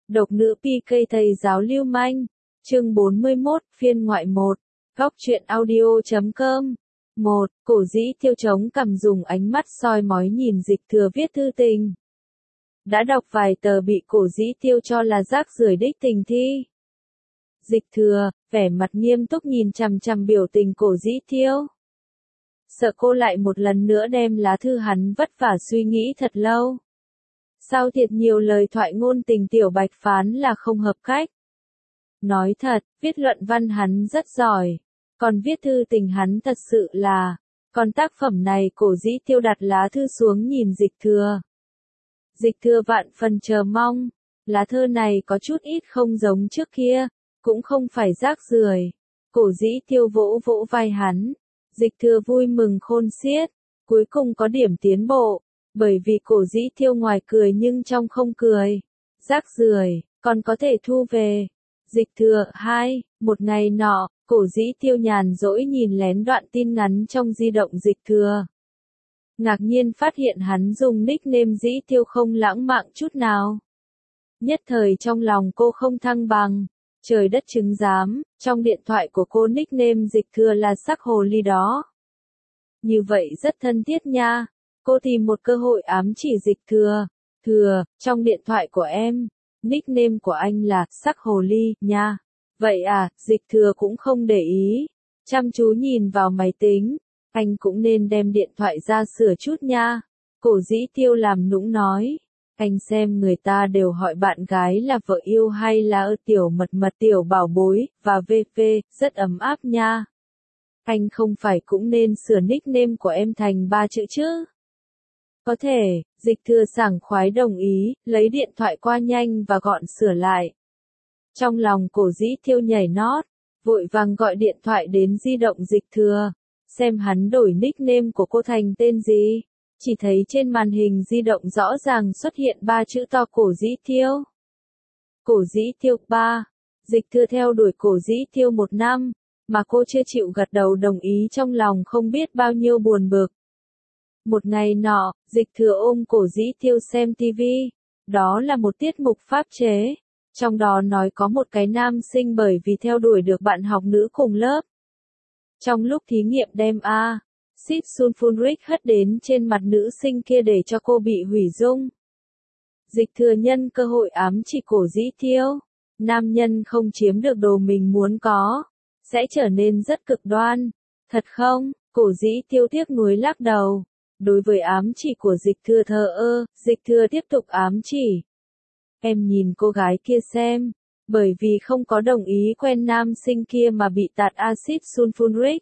Độc nữ PK thầy giáo lưu manh. Chương 41, phiên ngoại 1. Góc truyện audio.com. 1. Cổ Dĩ Tiêu chống cằm dùng ánh mắt soi mói nhìn Dịch Thừa viết thư tình. Đã đọc vài tờ bị Cổ Dĩ Tiêu cho là rác rưởi đích tình thi. Dịch Thừa, vẻ mặt nghiêm túc nhìn chằm chằm biểu tình Cổ Dĩ Tiêu. Sợ cô lại một lần nữa đem lá thư hắn vất vả suy nghĩ thật lâu. Sao thiệt nhiều lời thoại ngôn tình Tiểu Bạch phán là không hợp cách. Nói thật, viết luận văn hắn rất giỏi. Còn viết thư tình hắn thật sự là. Còn tác phẩm này Cổ Dĩ Tiêu đặt lá thư xuống nhìn Dịch Thừa. Dịch Thừa vạn phần chờ mong. Lá thư này có chút ít không giống trước kia. Cũng không phải rác rưởi. Cổ Dĩ Tiêu vỗ vỗ vai hắn. Dịch Thừa vui mừng khôn xiết. Cuối cùng có điểm tiến bộ. Bởi vì Cổ Dĩ Tiêu ngoài cười nhưng trong không cười. Rác rưởi, còn có thể thu về. Dịch Thừa, 2, một ngày nọ, Cổ Dĩ Tiêu nhàn rỗi nhìn lén đoạn tin ngắn trong di động Dịch Thừa. Ngạc nhiên phát hiện hắn dùng nickname Dĩ Tiêu không lãng mạn chút nào. Nhất thời trong lòng cô không thăng bằng. Trời đất chứng giám, trong điện thoại của cô nickname Dịch Thừa là sắc hồ ly đó. Như vậy rất thân thiết nha. Cô tìm một cơ hội ám chỉ Dịch Thừa. Thừa, trong điện thoại của em, nickname của anh là sắc hồ ly nha. Vậy à, Dịch Thừa cũng không để ý. Chăm chú nhìn vào máy tính. Anh cũng nên đem điện thoại ra sửa chút nha. Cổ Dĩ Tiêu làm nũng nói. Anh xem người ta đều hỏi bạn gái là vợ yêu hay là tiểu mật mật tiểu bảo bối, và VV, rất ấm áp nha. Anh không phải cũng nên sửa nickname của em thành 3 chữ chứ? Có thể, Dịch Thừa sảng khoái đồng ý, lấy điện thoại qua nhanh và gọn sửa lại. Trong lòng Cổ Dĩ Tiêu nhảy nót, vội vàng gọi điện thoại đến di động Dịch Thừa, xem hắn đổi nickname của cô thành tên gì. Chỉ thấy trên màn hình di động rõ ràng xuất hiện 3 chữ to Cổ Dĩ Tiêu. Cổ Dĩ Tiêu 3. Dịch Thừa theo đuổi Cổ Dĩ Tiêu 1 năm, mà cô chưa chịu gật đầu đồng ý trong lòng không biết bao nhiêu buồn bực. Một ngày nọ, Dịch Thừa ôm Cổ Dĩ Tiêu xem TV. Đó là một tiết mục pháp chế. Trong đó nói có một cái nam sinh bởi vì theo đuổi được bạn học nữ cùng lớp. Trong lúc thí nghiệm đem acid sulfuric hất đến trên mặt nữ sinh kia để cho cô bị hủy dung. Dịch Thừa nhân cơ hội ám chỉ Cổ Dĩ Tiêu. Nam nhân không chiếm được đồ mình muốn có, sẽ trở nên rất cực đoan. Thật không? Cổ Dĩ Tiêu tiếc nuối lắc đầu. Đối với ám chỉ của Dịch Thừa thờ ơ, Dịch Thừa tiếp tục ám chỉ. Em nhìn cô gái kia xem, bởi vì không có đồng ý quen nam sinh kia mà bị tạt axit sulfuric.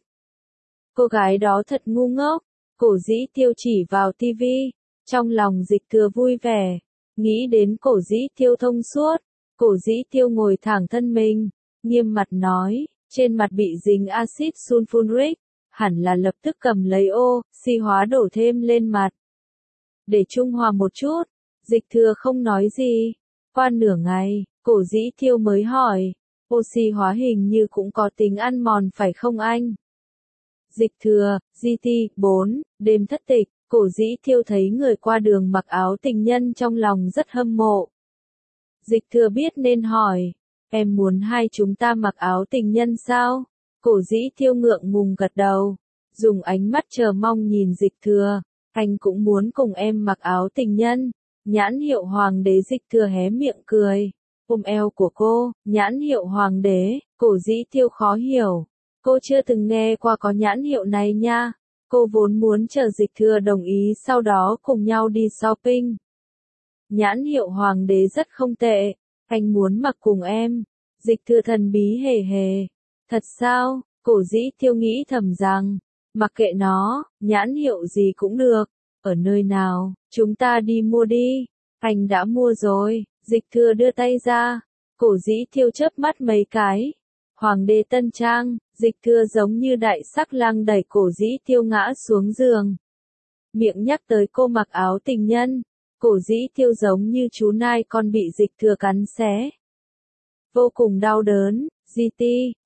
Cô gái đó thật ngu ngốc. Cổ Dĩ Tiêu chỉ vào tivi, trong lòng Dịch Thừa vui vẻ, nghĩ đến Cổ Dĩ Tiêu thông suốt. Cổ Dĩ Tiêu ngồi thẳng thân mình, nghiêm mặt nói, trên mặt bị dính axit sulfuric, hẳn là lập tức cầm lấy oxy hóa đổ thêm lên mặt. Để trung hòa một chút. Dịch Thừa không nói gì. Qua nửa ngày, Cổ Dĩ Tiêu mới hỏi, oxy hóa hình như cũng có tính ăn mòn phải không anh? Dịch Thừa, GT, 4, đêm thất tịch, Cổ Dĩ Tiêu thấy người qua đường mặc áo tình nhân trong lòng rất hâm mộ. Dịch Thừa biết nên hỏi, em muốn hai chúng ta mặc áo tình nhân sao? Cổ Dĩ Tiêu ngượng ngùng gật đầu, dùng ánh mắt chờ mong nhìn Dịch Thừa, anh cũng muốn cùng em mặc áo tình nhân. Nhãn hiệu Hoàng đế. Dịch Thừa hé miệng cười, ôm eo của cô, nhãn hiệu Hoàng đế. Cổ Dĩ Tiêu khó hiểu, cô chưa từng nghe qua có nhãn hiệu này nha. Cô vốn muốn chờ Dịch Thừa đồng ý sau đó cùng nhau đi shopping. Nhãn hiệu Hoàng đế rất không tệ, anh muốn mặc cùng em. Dịch Thừa thần bí hề hề. Thật sao? Cổ Dĩ Tiêu nghĩ thầm rằng, mặc kệ nó, nhãn hiệu gì cũng được. Ở nơi nào, chúng ta đi mua đi. Anh đã mua rồi. Dịch Thừa đưa tay ra. Cổ Dĩ Tiêu chớp mắt mấy cái. Hoàng đế tân trang. Dịch Thừa giống như đại sắc lang đẩy Cổ Dĩ Tiêu ngã xuống giường. Miệng nhắc tới cô mặc áo tình nhân. Cổ Dĩ Tiêu giống như chú nai con bị Dịch Thừa cắn xé. Vô cùng đau đớn. GT,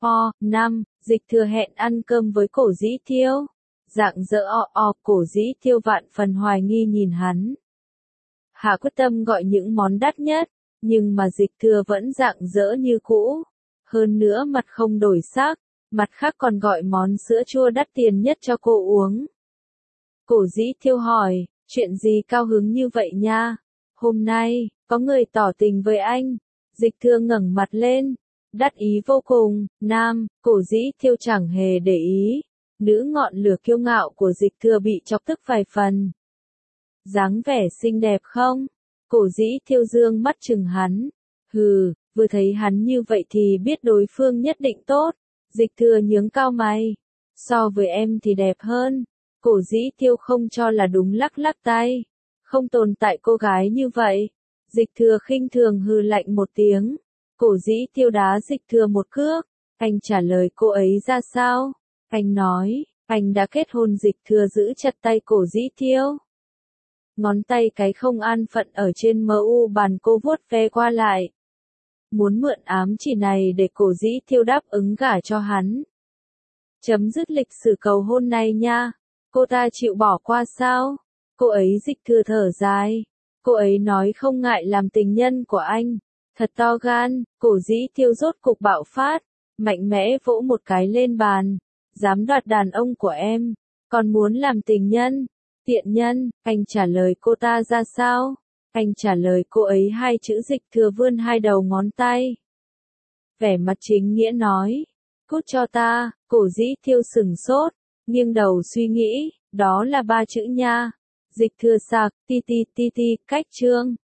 5, Dịch Thừa hẹn ăn cơm với Cổ Dĩ Tiêu. Dạng dỡ Cổ Dĩ Tiêu vạn phần hoài nghi nhìn hắn. Hạ quyết tâm gọi những món đắt nhất. Nhưng mà Dịch Thừa vẫn rạng rỡ như cũ. Hơn nữa mặt không đổi sắc, mặt khác còn gọi món sữa chua đắt tiền nhất cho cô uống. Cổ Dĩ Thiêu hỏi, chuyện gì cao hứng như vậy nha? Hôm nay, có người tỏ tình với anh. Dịch Thừa ngẩng mặt lên, đắc ý vô cùng. Nam, Cổ Dĩ Thiêu chẳng hề để ý. Nữ ngọn lửa kiêu ngạo của Dịch Thừa bị chọc tức vài phần. Dáng vẻ xinh đẹp không? Cổ Dĩ Thiêu dương mắt chừng hắn. Hừ, vừa thấy hắn như vậy thì biết đối phương nhất định tốt. Dịch Thừa nhướng cao mày. So với em thì đẹp hơn. Cổ Dĩ Thiêu không cho là đúng, lắc lắc tay. Không tồn tại cô gái như vậy. Dịch Thừa khinh thường hừ lạnh một tiếng. Cổ Dĩ Thiêu đá Dịch Thừa một cước. Anh trả lời cô ấy ra sao? Anh nói, anh đã kết hôn. Dịch Thừa giữ chặt tay Cổ Dĩ Thiêu. Ngón tay cái không an phận ở trên mu bàn cô vuốt ve qua lại. Muốn mượn ám chỉ này để Cổ Dĩ Thiêu đáp ứng gả cho hắn. Chấm dứt lịch sử cầu hôn này nha. Cô ta chịu bỏ qua sao? Cô ấy. Dịch Thừa thở dài. Cô ấy nói không ngại làm tình nhân của anh. Thật to gan. Cổ Dĩ Thiêu rốt cục bạo phát. Mạnh mẽ vỗ một cái lên bàn. Dám đoạt đàn ông của em. Còn muốn làm tình nhân. Tiện nhân. Anh trả lời cô ta ra sao? Anh trả lời cô ấy hai chữ. Dịch Thừa vươn hai đầu ngón tay. Vẻ mặt chính nghĩa nói. Cút cho ta. Cổ Dĩ Thiêu sừng sốt. Nghiêng đầu suy nghĩ. Đó là ba chữ nha. Dịch Thừa sạc. Ti ti ti ti. Cách chương.